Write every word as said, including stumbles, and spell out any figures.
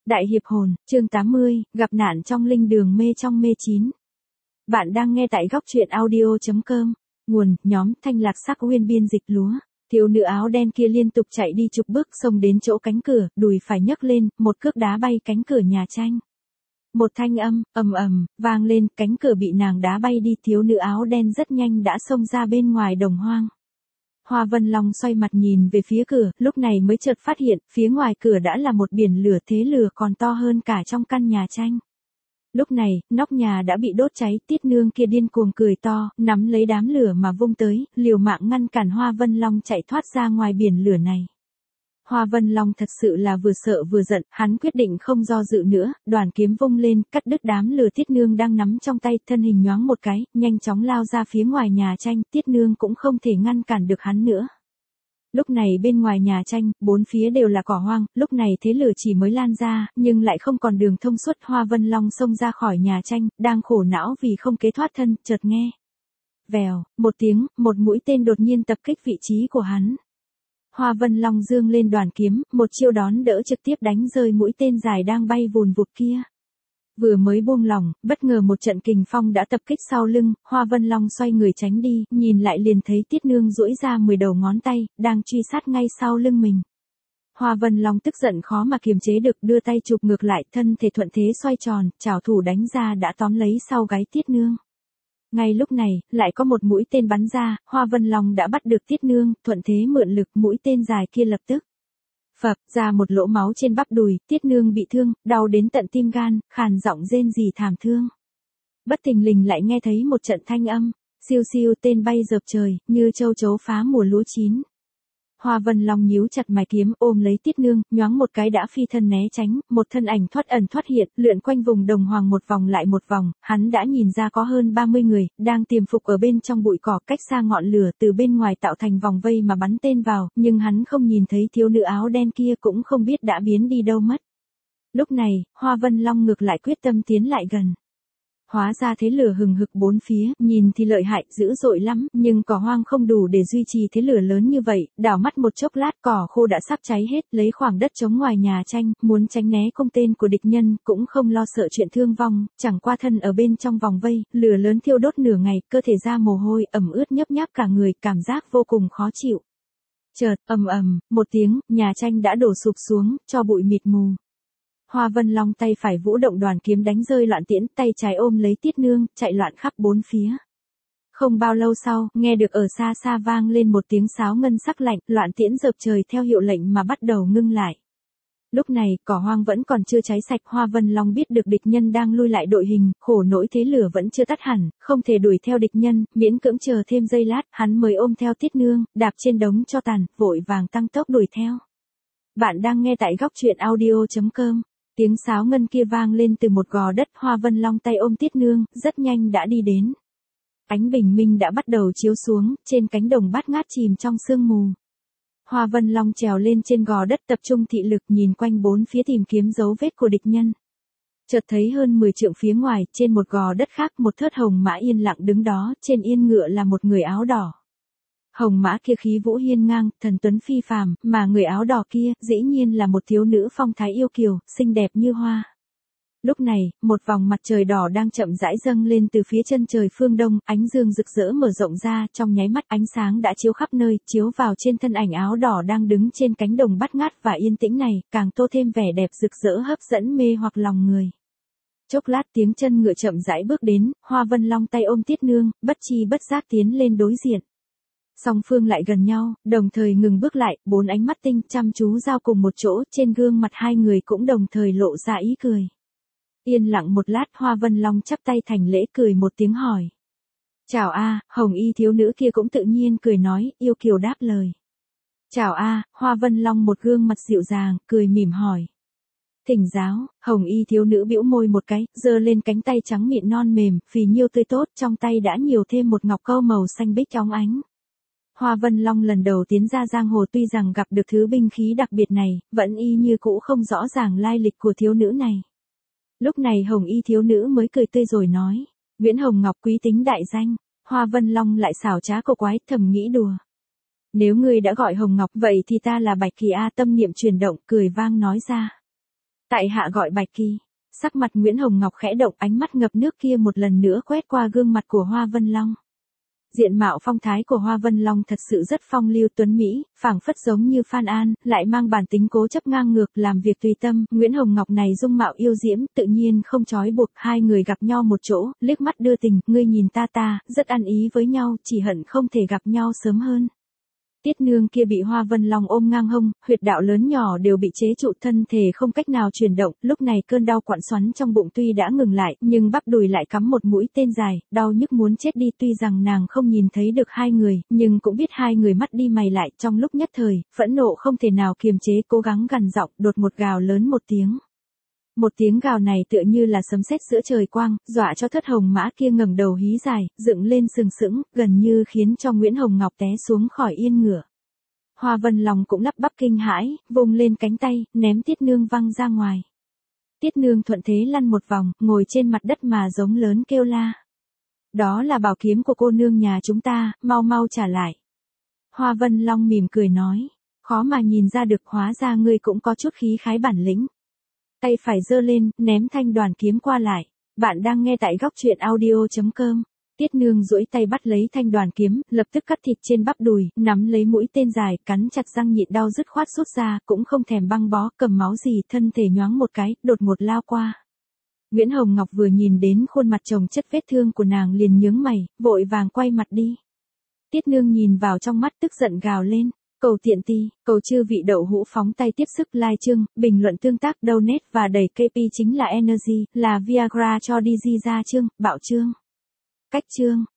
Đại hiệp hồn, chương tám mươi, gặp nạn trong linh đường mê trong mê chín. Bạn đang nghe tại góc truyện audio chấm com. Nguồn, nhóm, Thanh Lạc Sắc Uyên biên dịch lúa. Thiếu nữ áo đen kia liên tục chạy đi chục bước xông đến chỗ cánh cửa, đùi phải nhấc lên, một cước đá bay cánh cửa nhà tranh. Một thanh âm, ầm ầm, vang lên, cánh cửa bị nàng đá bay đi, thiếu nữ áo đen rất nhanh đã xông ra bên ngoài đồng hoang. Hoa Vân Long xoay mặt nhìn về phía cửa, lúc này mới chợt phát hiện, phía ngoài cửa đã là một biển lửa, thế lửa còn to hơn cả trong căn nhà tranh. Lúc này, nóc nhà đã bị đốt cháy, Tiết Nương kia điên cuồng cười to, nắm lấy đám lửa mà vung tới, liều mạng ngăn cản Hoa Vân Long chạy thoát ra ngoài biển lửa này. Hoa Vân Long thật sự là vừa sợ vừa giận, hắn quyết định không do dự nữa, đoàn kiếm vung lên, cắt đứt đám lửa Tiết Nương đang nắm trong tay, thân hình nhoáng một cái, nhanh chóng lao ra phía ngoài nhà tranh, Tiết Nương cũng không thể ngăn cản được hắn nữa. Lúc này bên ngoài nhà tranh, bốn phía đều là cỏ hoang, lúc này thế lửa chỉ mới lan ra, nhưng lại không còn đường thông suốt. Hoa Vân Long xông ra khỏi nhà tranh, đang khổ não vì không kế thoát thân, chợt nghe. Vèo, một tiếng, một mũi tên đột nhiên tập kích vị trí của hắn. Hoa Vân Long dương lên đoàn kiếm, một chiêu đón đỡ trực tiếp đánh rơi mũi tên dài đang bay vùn vụt kia. Vừa mới buông lỏng, bất ngờ một trận kình phong đã tập kích sau lưng, Hoa Vân Long xoay người tránh đi, nhìn lại liền thấy Tiết Nương duỗi ra mười đầu ngón tay, đang truy sát ngay sau lưng mình. Hoa Vân Long tức giận khó mà kiềm chế được, đưa tay chụp ngược lại, thân thể thuận thế xoay tròn, trảo thủ đánh ra đã tóm lấy sau gáy Tiết Nương. Ngay lúc này, lại có một mũi tên bắn ra, Hoa Vân Long đã bắt được Tiết Nương, thuận thế mượn lực, mũi tên dài kia lập tức phập ra một lỗ máu trên bắp đùi, Tiết Nương bị thương, đau đến tận tim gan, khàn giọng rên rỉ thảm thương. Bất thình lình lại nghe thấy một trận thanh âm, siêu siêu, tên bay dợp trời, như châu chấu phá mùa lúa chín. Hoa Vân Long nhíu chặt mày kiếm, ôm lấy Tiết Nương, nhoáng một cái đã phi thân né tránh, một thân ảnh thoát ẩn thoát hiện, lượn quanh vùng đồng hoàng một vòng lại một vòng, hắn đã nhìn ra có hơn ba mươi người, đang tiềm phục ở bên trong bụi cỏ cách xa ngọn lửa, từ bên ngoài tạo thành vòng vây mà bắn tên vào, nhưng hắn không nhìn thấy thiếu nữ áo đen kia, cũng không biết đã biến đi đâu mất. Lúc này, Hoa Vân Long ngược lại quyết tâm tiến lại gần. Hóa ra thế lửa hừng hực bốn phía, nhìn thì lợi hại, dữ dội lắm, nhưng cỏ hoang không đủ để duy trì thế lửa lớn như vậy, đảo mắt một chốc lát cỏ khô đã sắp cháy hết, lấy khoảng đất trống ngoài nhà tranh, muốn tránh né công tên của địch nhân, cũng không lo sợ chuyện thương vong, chẳng qua thân ở bên trong vòng vây, lửa lớn thiêu đốt nửa ngày, cơ thể ra mồ hôi, ẩm ướt nhấp nháp cả người, cảm giác vô cùng khó chịu. Chợt, ầm ầm, một tiếng, nhà tranh đã đổ sụp xuống, cho bụi mịt mù. Hoa Vân Long tay phải vũ động đoàn kiếm đánh rơi loạn tiễn, tay trái ôm lấy Tiết Nương, chạy loạn khắp bốn phía. Không bao lâu sau, nghe được ở xa xa vang lên một tiếng sáo ngân sắc lạnh, loạn tiễn dợp trời theo hiệu lệnh mà bắt đầu ngưng lại. Lúc này, cỏ hoang vẫn còn chưa cháy sạch, Hoa Vân Long biết được địch nhân đang lui lại đội hình, khổ nỗi thế lửa vẫn chưa tắt hẳn, không thể đuổi theo địch nhân, miễn cưỡng chờ thêm giây lát, hắn mới ôm theo Tiết Nương, đạp trên đống tro tàn, vội vàng tăng tốc đuổi theo. Bạn đang nghe tại góc truyện audio chấm com. Tiếng sáo ngân kia vang lên từ một gò đất, Hoa Vân Long tay ôm Tiết Nương, rất nhanh đã đi đến. Ánh bình minh đã bắt đầu chiếu xuống, trên cánh đồng bát ngát chìm trong sương mù. Hoa Vân Long trèo lên trên gò đất tập trung thị lực nhìn quanh bốn phía tìm kiếm dấu vết của địch nhân. Chợt thấy hơn mười trượng phía ngoài, trên một gò đất khác một thớt hồng mã yên lặng đứng đó, trên yên ngựa là một người áo đỏ. Hồng mã kia khí vũ hiên ngang, thần tuấn phi phàm, mà người áo đỏ kia, dĩ nhiên là một thiếu nữ phong thái yêu kiều, xinh đẹp như hoa. Lúc này, một vòng mặt trời đỏ đang chậm rãi dâng lên từ phía chân trời phương đông, ánh dương rực rỡ mở rộng ra, trong nháy mắt ánh sáng đã chiếu khắp nơi, chiếu vào trên thân ảnh áo đỏ đang đứng trên cánh đồng bát ngát và yên tĩnh này, càng tô thêm vẻ đẹp rực rỡ hấp dẫn mê hoặc lòng người. Chốc lát tiếng chân ngựa chậm rãi bước đến, Hoa Vân Long tay ôm Tiết Nương, bất chi bất giác tiến lên đối diện. Song phương lại gần nhau, đồng thời ngừng bước lại, bốn ánh mắt tinh chăm chú giao cùng một chỗ, trên gương mặt hai người cũng đồng thời lộ ra ý cười. Yên lặng một lát, Hoa Vân Long chắp tay thành lễ cười một tiếng hỏi. Chào a, hồng y thiếu nữ kia cũng tự nhiên cười nói, yêu kiều đáp lời. Chào a, Hoa Vân Long một gương mặt dịu dàng, cười mỉm hỏi. Thỉnh giáo, hồng y thiếu nữ bĩu môi một cái, giơ lên cánh tay trắng mịn non mềm, phì nhiêu tươi tốt, trong tay đã nhiều thêm một ngọc câu màu xanh bích óng ánh. Hoa Vân Long lần đầu tiến ra giang hồ, tuy rằng gặp được thứ binh khí đặc biệt này, vẫn y như cũ không rõ ràng lai lịch của thiếu nữ này. Lúc này hồng y thiếu nữ mới cười tươi rồi nói, Nguyễn Hồng Ngọc quý tính đại danh. Hoa Vân Long lại xảo trá cổ quái, thầm nghĩ đùa. Nếu ngươi đã gọi Hồng Ngọc vậy thì ta là Bạch Kỳ A, tâm niệm chuyển động, cười vang nói ra. Tại hạ gọi Bạch Kỳ. Sắc mặt Nguyễn Hồng Ngọc khẽ động, ánh mắt ngập nước kia một lần nữa quét qua gương mặt của Hoa Vân Long. Diện mạo phong thái của Hoa Vân Long thật sự rất phong lưu tuấn mỹ, phảng phất giống như Phan An, lại mang bản tính cố chấp ngang ngược, làm việc tùy tâm. Nguyễn Hồng Ngọc này dung mạo yêu diễm, tự nhiên không trói buộc. Hai người gặp nhau một chỗ, liếc mắt đưa tình, ngươi nhìn ta ta, rất ăn ý với nhau, chỉ hận không thể gặp nhau sớm hơn. Tiết nương kia bị Hoa Vân Long ôm ngang hông, huyệt đạo lớn nhỏ đều bị chế trụ, thân thể không cách nào chuyển động, lúc này cơn đau quặn xoắn trong bụng tuy đã ngừng lại, nhưng bắp đùi lại cắm một mũi tên dài, đau nhức muốn chết đi. Tuy rằng nàng không nhìn thấy được hai người, nhưng cũng biết hai người mắt đi mày lại, trong lúc nhất thời, phẫn nộ không thể nào kiềm chế, cố gắng gằn giọng, đột một gào lớn một tiếng. Một tiếng gào này tựa như là sấm sét giữa trời quang, dọa cho thất hồng mã kia ngẩng đầu hí dài, dựng lên sừng sững, gần như khiến cho Nguyễn Hồng Ngọc té xuống khỏi yên ngựa. Hoa Vân Long cũng lắp bắp kinh hãi, vùng lên cánh tay, ném Tiết nương văng ra ngoài. Tiết nương thuận thế lăn một vòng, ngồi trên mặt đất mà giống lớn kêu la. Đó là bảo kiếm của cô nương nhà chúng ta, mau mau trả lại. Hoa Vân Long mỉm cười nói, khó mà nhìn ra được, hóa ra ngươi cũng có chút khí khái bản lĩnh. Tay phải giơ lên, ném thanh đoàn kiếm qua lại. Bạn đang nghe tại góc truyện audio chấm com. Tiết nương duỗi tay bắt lấy thanh đoàn kiếm, lập tức cắt thịt trên bắp đùi, nắm lấy mũi tên dài, cắn chặt răng nhịn đau dứt khoát rút ra, cũng không thèm băng bó, cầm máu gì, thân thể nhoáng một cái, đột một lao qua. Nguyễn Hồng Ngọc vừa nhìn đến khuôn mặt chồng chất vết thương của nàng liền nhướng mày, vội vàng quay mặt đi. Tiết nương nhìn vào trong mắt tức giận gào lên. Cầu tiện ti, cầu chư vị đậu hũ phóng tay tiếp sức like chương, bình luận tương tác donate và đẩy ca pê chính là Energy, là Viagra cho đi di ra chương, bạo chương. Cách chương.